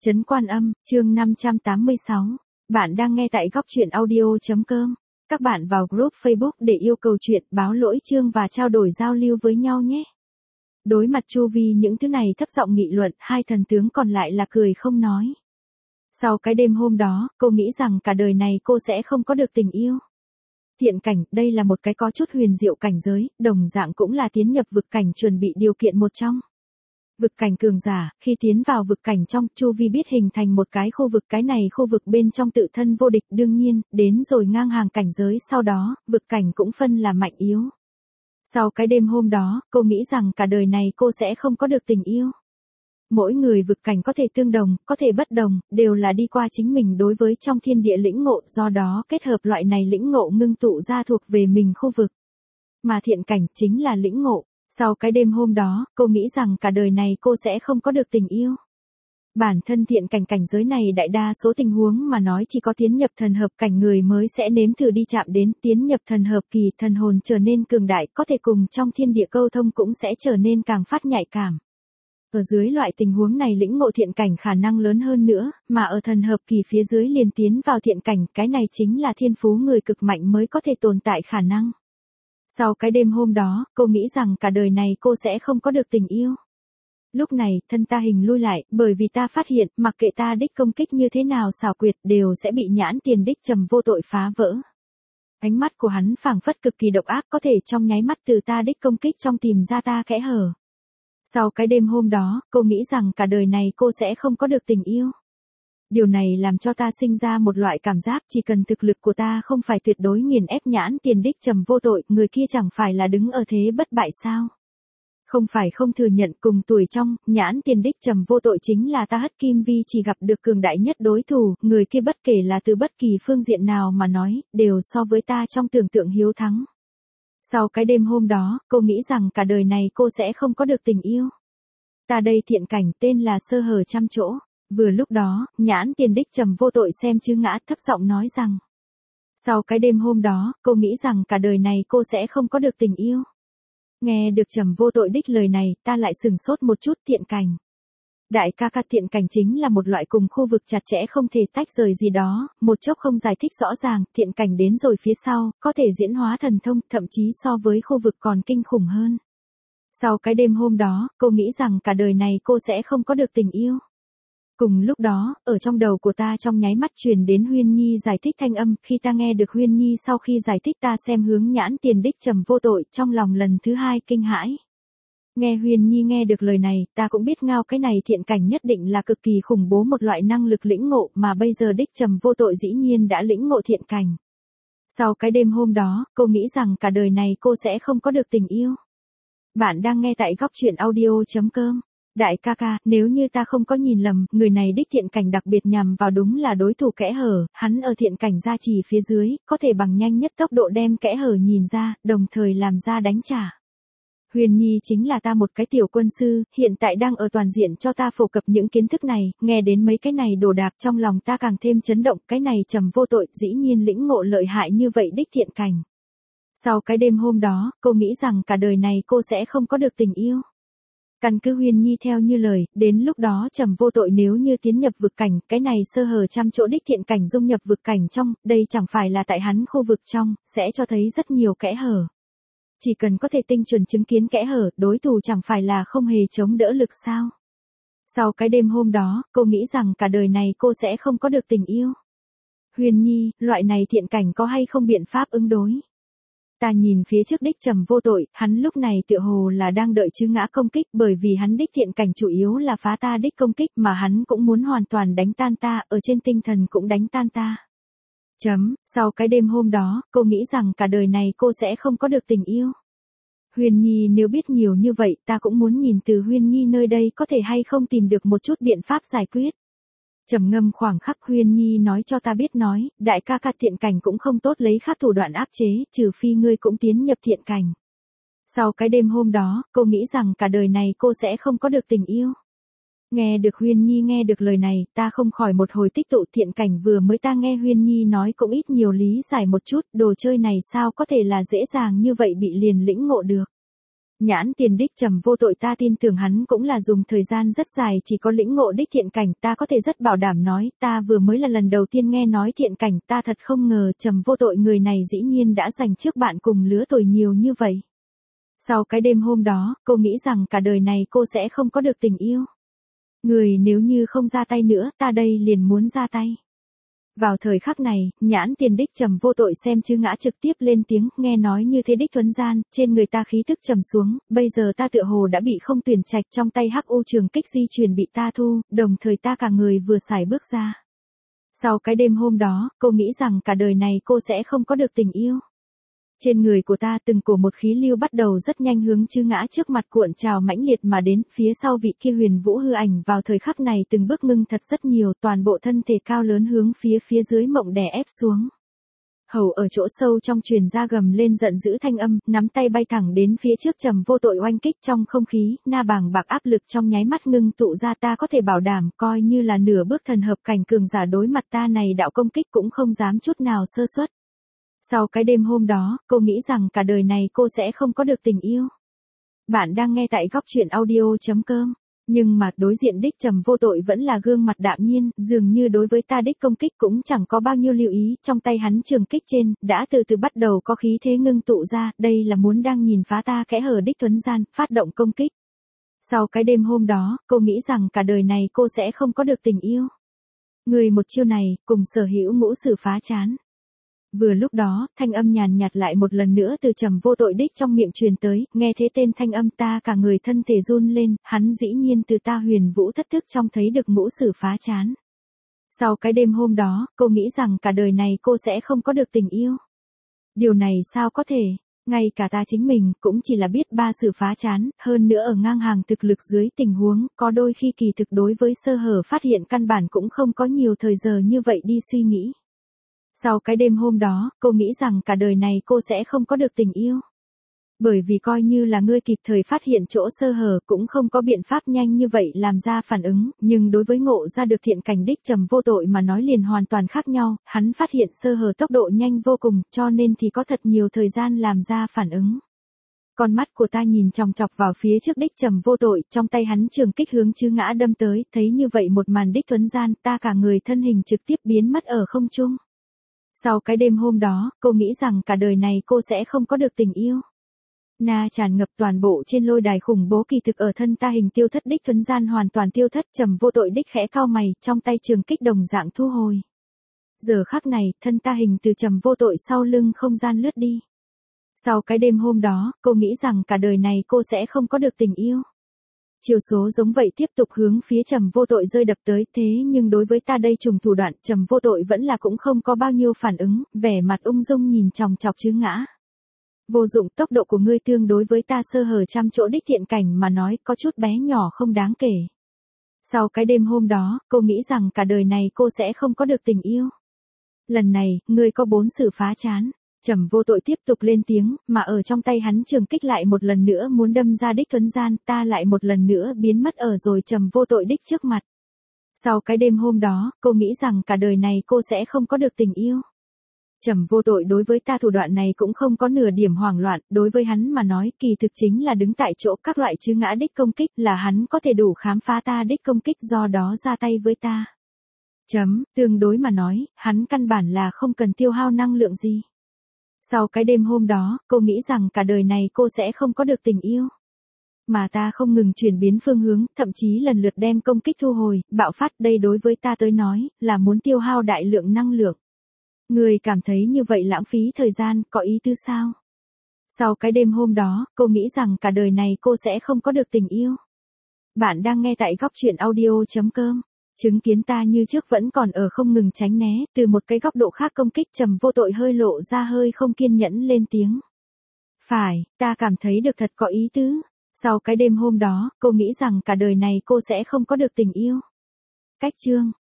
Trấn Quan Âm, chương 586. Bạn đang nghe tại góc truyện audio.com. Các bạn vào group Facebook để yêu cầu chuyện, báo lỗi chương và trao đổi giao lưu với nhau nhé. Đối mặt chu vi những thứ này thấp giọng nghị luận, hai thần tướng còn lại là cười không nói. Sau cái đêm hôm đó, cô nghĩ rằng cả đời này cô sẽ không có được tình yêu. Thiện cảnh, đây là một cái có chút huyền diệu cảnh giới, đồng dạng cũng là tiến nhập vực cảnh chuẩn bị điều kiện một trong. Vực cảnh cường giả, khi tiến vào vực cảnh trong, chu vi biết hình thành một cái khu vực, cái này khu vực bên trong tự thân vô địch, đương nhiên, đến rồi ngang hàng cảnh giới sau đó, vực cảnh cũng phân là mạnh yếu. Sau cái đêm hôm đó, cô nghĩ rằng cả đời này cô sẽ không có được tình yêu. Mỗi người vực cảnh có thể tương đồng, có thể bất đồng, đều là đi qua chính mình đối với trong thiên địa lĩnh ngộ, do đó kết hợp loại này lĩnh ngộ ngưng tụ ra thuộc về mình khu vực. Mà thiện cảnh chính là lĩnh ngộ. Sau cái đêm hôm đó, cô nghĩ rằng cả đời này cô sẽ không có được tình yêu. Bản thân thiện cảnh cảnh giới này đại đa số tình huống mà nói chỉ có tiến nhập thần hợp cảnh người mới sẽ nếm thử đi chạm đến, tiến nhập thần hợp kỳ, thần hồn trở nên cường đại, có thể cùng trong thiên địa câu thông cũng sẽ trở nên càng phát nhạy cảm. Ở dưới loại tình huống này lĩnh ngộ thiện cảnh khả năng lớn hơn nữa, mà ở thần hợp kỳ phía dưới liền tiến vào thiện cảnh, cái này chính là thiên phú người cực mạnh mới có thể tồn tại khả năng. Sau cái đêm hôm đó, cô nghĩ rằng cả đời này cô sẽ không có được tình yêu. Lúc này, thân ta hình lui lại, bởi vì ta phát hiện, mặc kệ ta đích công kích như thế nào xảo quyệt, đều sẽ bị nhãn tiền đích trầm vô tội phá vỡ. Ánh mắt của hắn phảng phất cực kỳ độc ác, có thể trong nháy mắt từ ta đích công kích trong tìm ra ta kẽ hở. Sau cái đêm hôm đó, cô nghĩ rằng cả đời này cô sẽ không có được tình yêu. Điều này làm cho ta sinh ra một loại cảm giác chỉ cần thực lực của ta không phải tuyệt đối nghiền ép nhãn tiền đích trầm vô tội, người kia chẳng phải là đứng ở thế bất bại sao. Không phải không thừa nhận cùng tuổi trong, nhãn tiền đích trầm vô tội chính là ta Hất Kim Vi chỉ gặp được cường đại nhất đối thủ, người kia bất kể là từ bất kỳ phương diện nào mà nói, đều so với ta trong tưởng tượng hiếu thắng. Sau cái đêm hôm đó, cô nghĩ rằng cả đời này cô sẽ không có được tình yêu. Ta đây thiện cảnh tên là sơ hở trăm chỗ. Vừa lúc đó, nhãn tiền đích trầm vô tội xem chư ngã thấp giọng nói rằng. Sau cái đêm hôm đó, cô nghĩ rằng cả đời này cô sẽ không có được tình yêu. Nghe được trầm vô tội đích lời này, ta lại sừng sốt một chút. Thiện cảnh. Đại ca ca, thiện cảnh chính là một loại cùng khu vực chặt chẽ không thể tách rời gì đó, một chốc không giải thích rõ ràng, thiện cảnh đến rồi phía sau, có thể diễn hóa thần thông, thậm chí so với khu vực còn kinh khủng hơn. Sau cái đêm hôm đó, cô nghĩ rằng cả đời này cô sẽ không có được tình yêu. Cùng lúc đó, ở trong đầu của ta trong nháy mắt truyền đến Huyên Nhi giải thích thanh âm, khi ta nghe được Huyên Nhi sau khi giải thích ta xem hướng nhãn tiền đích trầm vô tội, trong lòng lần thứ hai kinh hãi. Nghe Huyên Nhi nghe được lời này, ta cũng biết ngao cái này thiện cảnh nhất định là cực kỳ khủng bố một loại năng lực lĩnh ngộ mà bây giờ đích trầm vô tội dĩ nhiên đã lĩnh ngộ thiện cảnh. Sau cái đêm hôm đó, cô nghĩ rằng cả đời này cô sẽ không có được tình yêu. Bạn đang nghe tại góc truyện audio.com. Đại ca ca, nếu như ta không có nhìn lầm, người này đích thiện cảnh đặc biệt nhằm vào đúng là đối thủ kẽ hở, hắn ở thiện cảnh gia trì phía dưới, có thể bằng nhanh nhất tốc độ đem kẽ hở nhìn ra, đồng thời làm ra đánh trả. Huyền Nhi chính là ta một cái tiểu quân sư, hiện tại đang ở toàn diện cho ta phổ cập những kiến thức này, nghe đến mấy cái này đồ đạc trong lòng ta càng thêm chấn động, cái này trầm vô tội dĩ nhiên lĩnh ngộ lợi hại như vậy đích thiện cảnh. Sau cái đêm hôm đó, cô nghĩ rằng cả đời này cô sẽ không có được tình yêu. Căn cứ Huyên Nhi theo như lời, đến lúc đó trầm vô tội nếu như tiến nhập vực cảnh, cái này sơ hở trăm chỗ đích thiện cảnh dung nhập vực cảnh trong, đây chẳng phải là tại hắn khu vực trong, sẽ cho thấy rất nhiều kẽ hở. Chỉ cần có thể tinh chuẩn chứng kiến kẽ hở, đối thủ chẳng phải là không hề chống đỡ lực sao. Sau cái đêm hôm đó, cô nghĩ rằng cả đời này cô sẽ không có được tình yêu. Huyên Nhi, loại này thiện cảnh có hay không biện pháp ứng đối? Ta nhìn phía trước đích trầm vô tội, hắn lúc này tựa hồ là đang đợi chư ngã công kích, bởi vì hắn đích thiện cảnh chủ yếu là phá ta đích công kích mà hắn cũng muốn hoàn toàn đánh tan ta, ở trên tinh thần cũng đánh tan ta. Sau cái đêm hôm đó, cô nghĩ rằng cả đời này cô sẽ không có được tình yêu. Huyên Nhi nếu biết nhiều như vậy, ta cũng muốn nhìn từ Huyên Nhi nơi đây có thể hay không tìm được một chút biện pháp giải quyết. Trầm ngâm khoảng khắc Huyên Nhi nói cho ta biết nói, đại ca ca thiện cảnh cũng không tốt lấy khác thủ đoạn áp chế, trừ phi ngươi cũng tiến nhập thiện cảnh. Sau cái đêm hôm đó, cô nghĩ rằng cả đời này cô sẽ không có được tình yêu. Nghe được Huyên Nhi nghe được lời này, ta không khỏi một hồi tích tụ thiện cảnh vừa mới ta nghe Huyên Nhi nói cũng ít nhiều lý giải một chút, đồ chơi này sao có thể là dễ dàng như vậy bị liền lĩnh ngộ được. Nhãn tiền đích trầm vô tội, ta tin tưởng hắn cũng là dùng thời gian rất dài chỉ có lĩnh ngộ đích thiện cảnh, ta có thể rất bảo đảm nói, ta vừa mới là lần đầu tiên nghe nói thiện cảnh, ta thật không ngờ trầm vô tội người này dĩ nhiên đã dành trước bạn cùng lứa tuổi nhiều như vậy. Sau cái đêm hôm đó, cô nghĩ rằng cả đời này cô sẽ không có được tình yêu. Người nếu như không ra tay nữa, ta đây liền muốn ra tay. Vào thời khắc này, nhãn tiền đích trầm vô tội xem chư ngã trực tiếp lên tiếng, nghe nói như thế đích thuấn gian, trên người ta khí tức trầm xuống, bây giờ ta tựa hồ đã bị không tuyển trạch, trong tay hắc u trường kích di truyền bị ta thu, đồng thời ta cả người vừa xài bước ra. Sau cái đêm hôm đó, cô nghĩ rằng cả đời này cô sẽ không có được tình yêu. Trên người của ta từng cổ một khí lưu bắt đầu rất nhanh hướng chư ngã trước mặt cuộn trào mãnh liệt mà đến, phía sau vị kia huyền vũ hư ảnh vào thời khắc này từng bước ngưng thật rất nhiều, toàn bộ thân thể cao lớn hướng phía dưới mộng đè ép xuống. Hầu ở chỗ sâu trong truyền ra gầm lên giận dữ thanh âm, nắm tay bay thẳng đến phía trước trầm vô tội oanh kích trong không khí, na bàng bạc áp lực trong nháy mắt ngưng tụ ra, ta có thể bảo đảm coi như là nửa bước thần hợp cảnh cường giả đối mặt ta này đạo công kích cũng không dám chút nào sơ suất. Sau cái đêm hôm đó, cô nghĩ rằng cả đời này cô sẽ không có được tình yêu. Bạn đang nghe tại góc truyện audio.com. Nhưng mà đối diện đích trầm vô tội vẫn là gương mặt đạm nhiên, dường như đối với ta đích công kích cũng chẳng có bao nhiêu lưu ý, trong tay hắn trường kích trên, đã từ từ bắt đầu có khí thế ngưng tụ ra, đây là muốn đang nhìn phá ta kẽ hở đích thuấn gian, phát động công kích. Sau cái đêm hôm đó, cô nghĩ rằng cả đời này cô sẽ không có được tình yêu. Người một chiêu này, cùng sở hữu ngũ sử phá chán. Vừa lúc đó, thanh âm nhàn nhạt lại một lần nữa từ trầm vô tội đích trong miệng truyền tới, nghe thế tên thanh âm ta cả người thân thể run lên, hắn dĩ nhiên từ ta huyền vũ thất thức trong thấy được ngũ sử phá chán. Sau cái đêm hôm đó, cô nghĩ rằng cả đời này cô sẽ không có được tình yêu. Điều này sao có thể, ngay cả ta chính mình cũng chỉ là biết ba sử phá chán, hơn nữa ở ngang hàng thực lực dưới tình huống, có đôi khi kỳ thực đối với sơ hở phát hiện căn bản cũng không có nhiều thời giờ như vậy đi suy nghĩ. Sau cái đêm hôm đó, cô nghĩ rằng cả đời này cô sẽ không có được tình yêu. Bởi vì coi như là ngươi kịp thời phát hiện chỗ sơ hở cũng không có biện pháp nhanh như vậy làm ra phản ứng, nhưng đối với ngộ ra được thiện cảnh đích trầm vô tội mà nói liền hoàn toàn khác nhau, hắn phát hiện sơ hở tốc độ nhanh vô cùng, cho nên thì có thật nhiều thời gian làm ra phản ứng. Con mắt của ta nhìn chòng chọc vào phía trước đích trầm vô tội, trong tay hắn trường kích hướng chư ngã đâm tới, thấy như vậy một màn đích thuấn gian, ta cả người thân hình trực tiếp biến mất ở không trung. Sau cái đêm hôm đó, cô nghĩ rằng cả đời này cô sẽ không có được tình yêu. Na tràn ngập toàn bộ trên lôi đài khủng bố kỳ thực ở thân ta hình tiêu thất đích thuấn gian hoàn toàn tiêu thất, trầm vô tội đích khẽ cau mày, trong tay trường kích đồng dạng thu hồi. Giờ khắc này, thân ta hình từ trầm vô tội sau lưng không gian lướt đi. Sau cái đêm hôm đó, cô nghĩ rằng cả đời này cô sẽ không có được tình yêu. Chiều số giống vậy tiếp tục hướng phía trầm vô tội rơi đập tới, thế nhưng đối với ta đây trùng thủ đoạn, trầm vô tội vẫn là cũng không có bao nhiêu phản ứng, vẻ mặt ung dung nhìn chòng chọc chư ngã. Vô dụng, tốc độ của ngươi tương đối với ta sơ hở trăm chỗ đích thiện cảnh mà nói có chút bé nhỏ không đáng kể. Sau cái đêm hôm đó, cô nghĩ rằng cả đời này cô sẽ không có được tình yêu. Lần này, ngươi có 4 sự phá chán. Trầm vô tội tiếp tục lên tiếng, mà ở trong tay hắn trường kích lại một lần nữa muốn đâm ra đích thuấn gian, ta lại một lần nữa biến mất ở rồi trầm vô tội đích trước mặt. Sau cái đêm hôm đó, cô nghĩ rằng cả đời này cô sẽ không có được tình yêu. Trầm vô tội đối với ta thủ đoạn này cũng không có nửa điểm hoảng loạn, đối với hắn mà nói kỳ thực chính là đứng tại chỗ các loại chư ngã đích công kích là hắn có thể đủ khám phá ta đích công kích do đó ra tay với ta. Tương đối mà nói, hắn căn bản là không cần tiêu hao năng lượng gì. Sau cái đêm hôm đó, cô nghĩ rằng cả đời này cô sẽ không có được tình yêu. Mà ta không ngừng chuyển biến phương hướng, thậm chí lần lượt đem công kích thu hồi, bạo phát đây đối với ta tới nói, là muốn tiêu hao đại lượng năng lượng. Người cảm thấy như vậy lãng phí thời gian, có ý tứ sao? Sau cái đêm hôm đó, cô nghĩ rằng cả đời này cô sẽ không có được tình yêu. Bạn đang nghe tại góc truyện audio.com. Chứng kiến ta như trước vẫn còn ở không ngừng tránh né, từ một cái góc độ khác công kích trầm vô tội hơi lộ ra hơi không kiên nhẫn lên tiếng. Phải, ta cảm thấy được thật có ý tứ. Sau cái đêm hôm đó, cô nghĩ rằng cả đời này cô sẽ không có được tình yêu. Cách chương